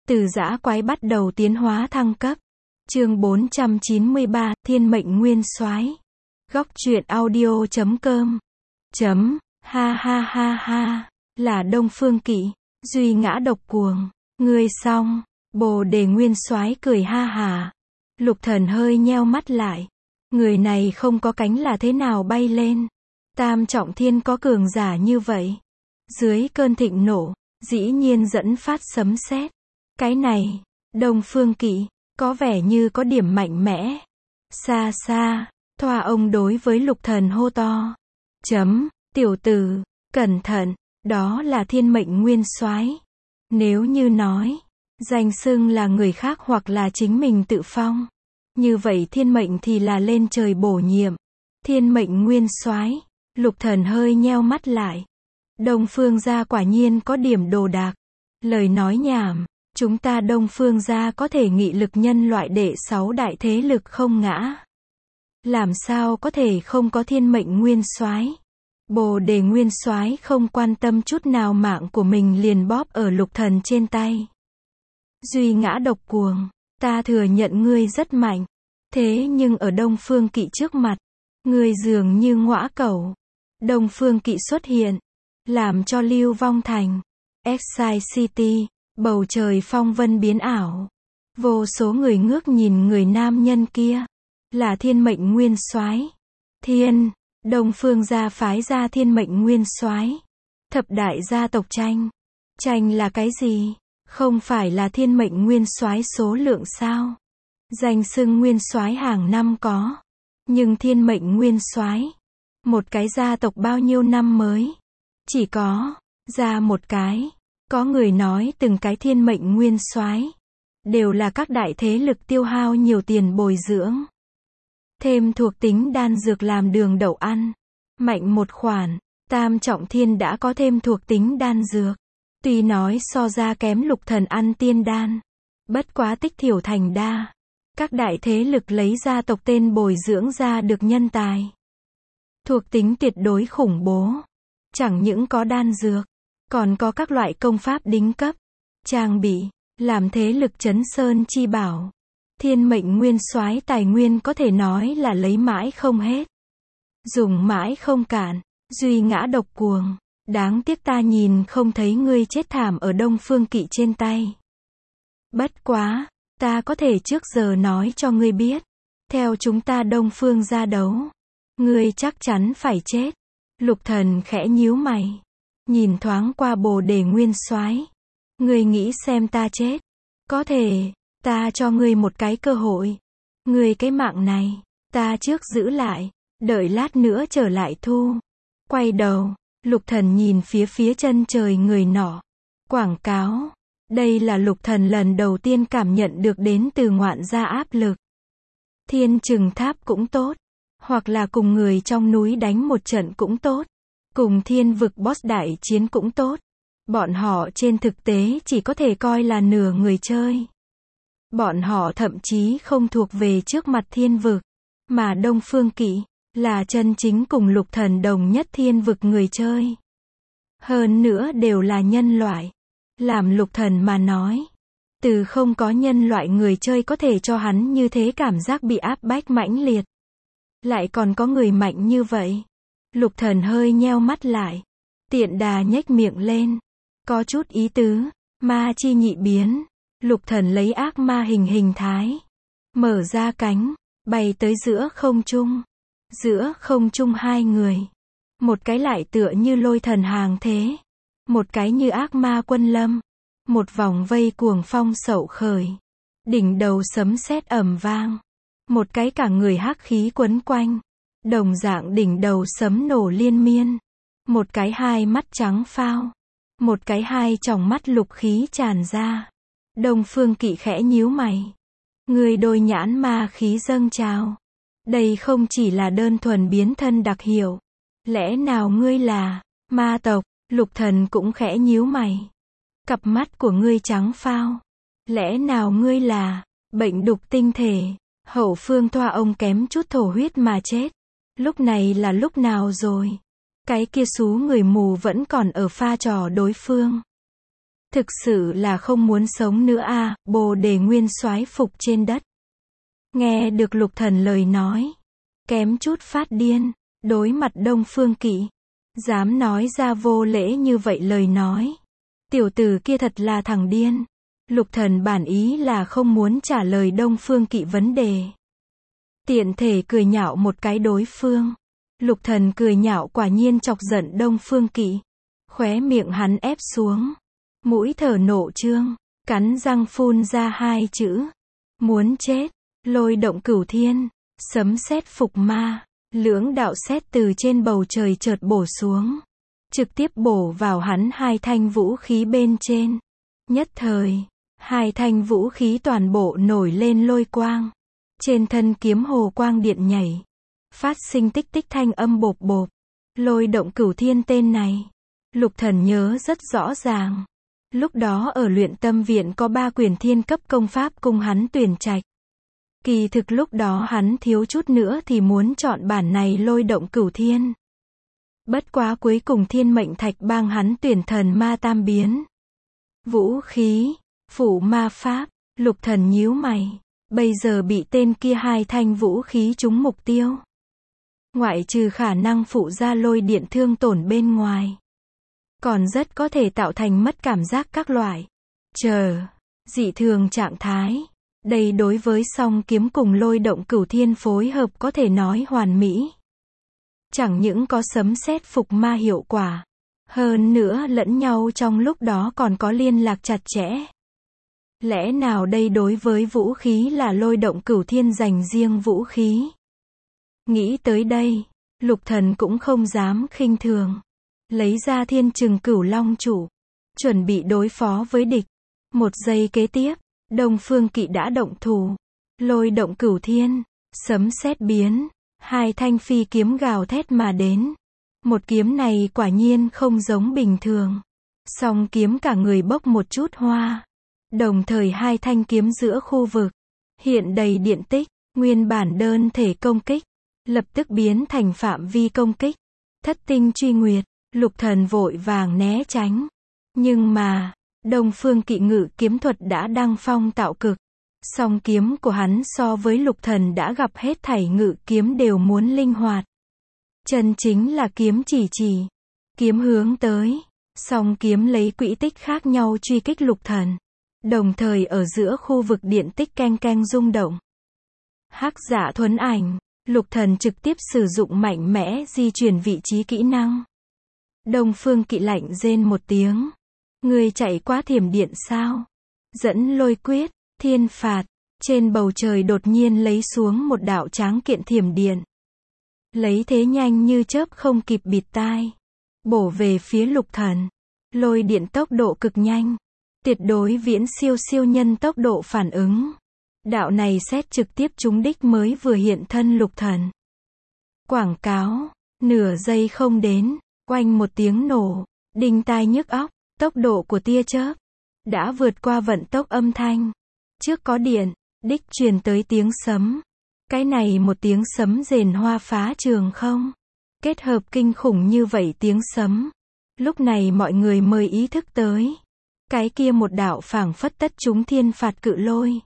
Từ dã quái bắt đầu tiến hóa thăng cấp. Chương 493, Thiên mệnh nguyên soái. Góc truyện audio.com. Ha ha ha ha, là Đông Phương Kỵ, duy ngã độc cuồng, ngươi xong. Bồ Đề nguyên soái cười ha hả. Lục Thần hơi nheo mắt lại. Người này không có cánh là thế nào bay lên? Tam trọng thiên có cường giả như vậy. Dưới cơn thịnh nộ, dĩ nhiên dẫn phát sấm sét. Cái này, Đông Phương Kỵ, có vẻ như có điểm mạnh mẽ. Xa xa, Thoa ông đối với Lục Thần hô to. Tiểu tử, cẩn thận, đó là thiên mệnh nguyên soái. Nếu như nói, danh xưng là người khác hoặc là chính mình tự phong. Như vậy thiên mệnh thì là lên trời bổ nhiệm. Thiên mệnh nguyên soái. Lục Thần hơi nheo mắt lại. Đông Phương gia quả nhiên có điểm đồ đạc. Lời nói nhảm, chúng ta Đông Phương gia có thể nghị lực nhân loại đệ 6 đại thế lực không ngã. Làm sao có thể không có thiên mệnh nguyên soái? Bồ Đề nguyên soái không quan tâm chút nào mạng của mình liền bóp ở Lục Thần trên tay. Duy ngã độc cuồng, ta thừa nhận ngươi rất mạnh. Thế nhưng ở Đông Phương Kỵ trước mặt, ngươi dường như ngõa cẩu. Đông Phương Kỵ xuất hiện, làm cho Lưu Vong Thành, Excite City, bầu trời phong vân biến ảo. Vô số người ngước nhìn người nam nhân kia, là thiên mệnh nguyên soái. Đông Phương gia phái ra thiên mệnh nguyên soái. Thập đại gia tộc tranh. Tranh là cái gì? Không phải là thiên mệnh nguyên soái số lượng sao? Danh xưng nguyên soái hàng năm có, nhưng thiên mệnh nguyên soái, một cái gia tộc bao nhiêu năm mới chỉ có ra một cái. Có người nói từng cái thiên mệnh nguyên soái đều là các đại thế lực tiêu hao nhiều tiền bồi dưỡng, thêm thuộc tính đan dược làm đường đậu ăn, mạnh một khoản. Tam trọng thiên đã có thêm thuộc tính đan dược, tuy nói so ra kém Lục Thần ăn tiên đan, bất quá tích thiểu thành đa. Các đại thế lực lấy gia tộc tên bồi dưỡng ra được nhân tài, thuộc tính tuyệt đối khủng bố. Chẳng những có đan dược, còn có các loại công pháp đỉnh cấp, trang bị, làm thế lực chấn sơn chi bảo. Thiên mệnh nguyên soái tài nguyên có thể nói là lấy mãi không hết, dùng mãi không cạn. Duy ngã độc cuồng, đáng tiếc ta nhìn không thấy ngươi chết thảm ở Đông Phương Kỵ trên tay. Bất quá, ta có thể trước giờ nói cho ngươi biết, theo chúng ta Đông Phương gia đấu, ngươi chắc chắn phải chết. Lục Thần khẽ nhíu mày, nhìn thoáng qua Bồ Đề nguyên soái. Ngươi nghĩ xem ta chết, có thể, ta cho ngươi một cái cơ hội. Ngươi cái mạng này, ta trước giữ lại, đợi lát nữa trở lại thu. Quay đầu, Lục Thần nhìn phía chân trời người nọ. Quảng cáo. Đây là Lục Thần lần đầu tiên cảm nhận được đến từ ngoạn gia áp lực. Thiên Trừng Tháp cũng tốt, hoặc là cùng người trong núi đánh một trận cũng tốt, cùng thiên vực boss đại chiến cũng tốt. Bọn họ trên thực tế chỉ có thể coi là nửa người chơi. Bọn họ thậm chí không thuộc về trước mặt thiên vực, mà Đông Phương Kỵ là chân chính cùng Lục Thần đồng nhất thiên vực người chơi. Hơn nữa đều là nhân loại. Làm Lục Thần mà nói, từ không có nhân loại người chơi có thể cho hắn như thế cảm giác bị áp bách mãnh liệt. Lại còn có người mạnh như vậy. Lục Thần hơi nheo mắt lại, tiện đà nhếch miệng lên, có chút ý tứ. Ma chi nhị biến. Lục Thần lấy ác ma hình thái, mở ra cánh, bay tới giữa không trung. Giữa không trung hai người, một cái lại tựa như lôi thần hàng thế, một cái như ác ma quân lâm. Một vòng vây cuồng phong sậu khởi, đỉnh đầu sấm sét ầm vang. Một cái cả người hắc khí quấn quanh, đồng dạng đỉnh đầu sấm nổ liên miên. Một cái hai mắt trắng phao, một cái hai tròng mắt lục khí tràn ra. Đông Phương Kỵ khẽ nhíu mày, người đôi nhãn ma khí dâng trào. Đây không chỉ là đơn thuần biến thân đặc hiệu. Lẽ nào ngươi là ma tộc? Lục Thần cũng khẽ nhíu mày. Cặp mắt của ngươi trắng phao. Lẽ nào ngươi là bệnh đục tinh thể? Hậu phương Thoa ông kém chút thổ huyết mà chết. Lúc này là lúc nào rồi? Cái kia xú người mù vẫn còn ở pha trò đối phương. Thực sự là không muốn sống nữa à, Bồ Đề Nguyên Soái phục trên đất. Nghe được Lục Thần lời nói, kém chút phát điên, đối mặt Đông Phương Kỵ, dám nói ra vô lễ như vậy lời nói. Tiểu tử kia thật là thằng điên. Lục Thần bản ý là không muốn trả lời Đông Phương Kỵ vấn đề. Tiện thể cười nhạo một cái đối phương. Lục Thần cười nhạo quả nhiên chọc giận Đông Phương Kỵ. Khóe miệng hắn ép xuống. Mũi thở nộ trương, cắn răng phun ra hai chữ. Muốn chết. Lôi động cửu thiên, sấm sét phục ma, lưỡng đạo sét từ trên bầu trời chợt bổ xuống. Trực tiếp bổ vào hắn hai thanh vũ khí bên trên. Nhất thời, hai thanh vũ khí toàn bộ nổi lên lôi quang. Trên thân kiếm hồ quang điện nhảy. Phát sinh tích tích thanh âm bộp bộp. Lôi động cửu thiên tên này. Lục Thần nhớ rất rõ ràng. Lúc đó ở luyện tâm viện có 3 quyển thiên cấp công pháp cung hắn tuyển trạch. Kỳ thực lúc đó hắn thiếu chút nữa thì muốn chọn bản này lôi động cửu thiên. Bất quá cuối cùng thiên mệnh thạch bang hắn tuyển thần ma tam biến. Vũ khí, phủ ma pháp, Lục Thần nhíu mày. Bây giờ bị tên kia hai thanh vũ khí trúng mục tiêu. Ngoại trừ khả năng phụ ra lôi điện thương tổn bên ngoài. Còn rất có thể tạo thành mất cảm giác các loại. Dị thường trạng thái. Đây đối với song kiếm cùng lôi động cửu thiên phối hợp có thể nói hoàn mỹ. Chẳng những có sấm sét phục ma hiệu quả. Hơn nữa lẫn nhau trong lúc đó còn có liên lạc chặt chẽ. Lẽ nào đây đối với vũ khí là lôi động cửu thiên dành riêng vũ khí? Nghĩ tới đây, Lục Thần cũng không dám khinh thường. Lấy ra thiên trừng cửu long trụ. Chuẩn bị đối phó với địch. Một giây kế tiếp, Đông Phương Kỵ đã động thủ. Lôi động cửu thiên, sấm sét biến. Hai thanh phi kiếm gào thét mà đến. Một kiếm này quả nhiên không giống bình thường. Song kiếm cả người bốc một chút hoa. Đồng thời hai thanh kiếm giữa khu vực. Hiện đầy điện tích. Nguyên bản đơn thể công kích. Lập tức biến thành phạm vi công kích. Thất tinh truy nguyệt. Lục Thần vội vàng né tránh. Nhưng mà, Đông Phương Kỵ ngự kiếm thuật đã đăng phong tạo cực. Song kiếm của hắn so với Lục Thần đã gặp hết thảy ngự kiếm đều muốn linh hoạt. Chân chính là kiếm chỉ. Kiếm hướng tới. Song kiếm lấy quỹ tích khác nhau truy kích Lục Thần. Đồng thời ở giữa khu vực điện tích keng keng rung động. Hắc Dạ thuấn ảnh. Lục Thần trực tiếp sử dụng mạnh mẽ di chuyển vị trí kỹ năng. Đông Phương Kỵ lạnh rên một tiếng. Người chạy qua thiểm điện sao? Dẫn lôi quyết, thiên phạt. Trên bầu trời đột nhiên lấy xuống một đạo tráng kiện thiểm điện. Lấy thế nhanh như chớp không kịp bịt tai. Bổ về phía Lục Thần. Lôi điện tốc độ cực nhanh. Tuyệt đối viễn siêu nhân tốc độ phản ứng. Đạo này xét trực tiếp trúng đích mới vừa hiện thân Lục Thần. Quảng cáo. Nửa giây không đến. Oanh một tiếng nổ. Đinh tai nhức óc. Tốc độ của tia chớp. Đã vượt qua vận tốc âm thanh. Trước có điện. Đích truyền tới tiếng sấm. Cái này một tiếng sấm rền hoa phá trường không. Kết hợp kinh khủng như vậy tiếng sấm. Lúc này mọi người mới ý thức tới. Cái kia một đạo phảng phất tất chúng thiên phạt cự lôi.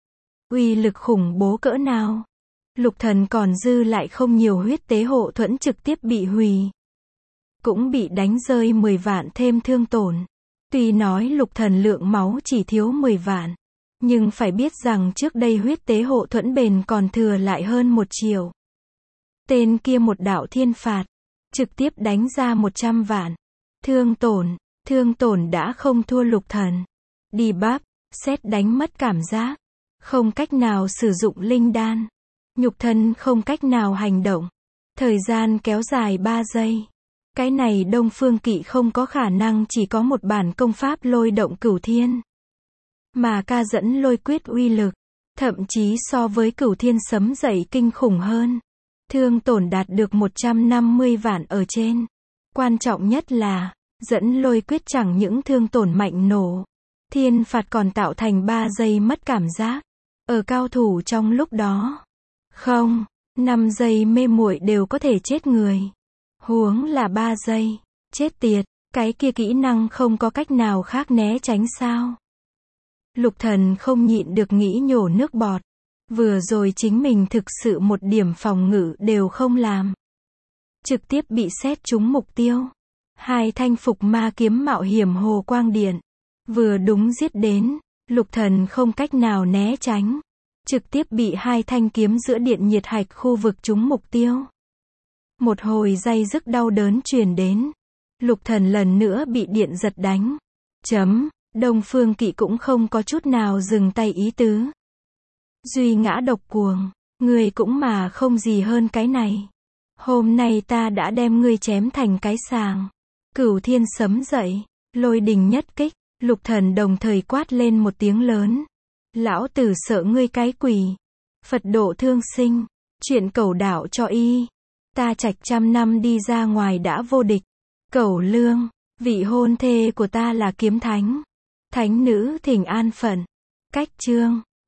Uy lực khủng bố cỡ nào. Lục Thần còn dư lại không nhiều huyết tế hộ thuẫn trực tiếp bị hủy. Cũng bị đánh rơi 10 vạn thêm thương tổn. Tuy nói Lục Thần lượng máu chỉ thiếu 10 vạn. Nhưng phải biết rằng trước đây huyết tế hộ thuẫn bền còn thừa lại hơn 1 triệu. Tên kia một đạo thiên phạt. Trực tiếp đánh ra 100 vạn. Thương tổn đã không thua Lục Thần. Đi bắp, xét đánh mất cảm giác. Không cách nào sử dụng linh đan. Nhục thân không cách nào hành động. Thời gian kéo dài 3 giây. Cái này Đông Phương Kỵ không có khả năng chỉ có một bản công pháp lôi động cửu thiên. Mà ca dẫn lôi quyết uy lực. Thậm chí so với cửu thiên sấm dậy kinh khủng hơn. Thương tổn đạt được 150 vạn ở trên. Quan trọng nhất là, dẫn lôi quyết chẳng những thương tổn mạnh nổ. Thiên phạt còn tạo thành 3 giây mất cảm giác. Ở cao thủ trong lúc đó. 5 giây mê muội đều có thể chết người. Huống là 3 giây. Chết tiệt. Cái kia kỹ năng không có cách nào khác né tránh sao? Lục Thần không nhịn được nghĩ nhổ nước bọt. Vừa rồi chính mình thực sự một điểm phòng ngự đều không làm. Trực tiếp bị xét trúng mục tiêu. Hai thanh phục ma kiếm mạo hiểm hồ quang điện. Vừa đúng giết đến. Lục Thần không cách nào né tránh. Trực tiếp bị hai thanh kiếm giữa điện nhiệt hạch khu vực trúng mục tiêu. Một hồi day dứt đau đớn truyền đến. Lục Thần lần nữa bị điện giật đánh. Đông Phương Kỵ cũng không có chút nào dừng tay ý tứ. Duy ngã độc cuồng, ngươi cũng mà không gì hơn cái này. Hôm nay ta đã đem ngươi chém thành cái sàng. Cửu thiên sấm dậy, lôi đình nhất kích, Lục Thần đồng thời quát lên một tiếng lớn. Lão tử sợ ngươi cái quỷ. Phật độ thương sinh, chuyện cẩu đạo cho y. Ta Trạch 100 năm đi ra ngoài đã vô địch. Cẩu lương, vị hôn thê của ta là kiếm thánh. Thánh nữ thỉnh an phận. Cách chương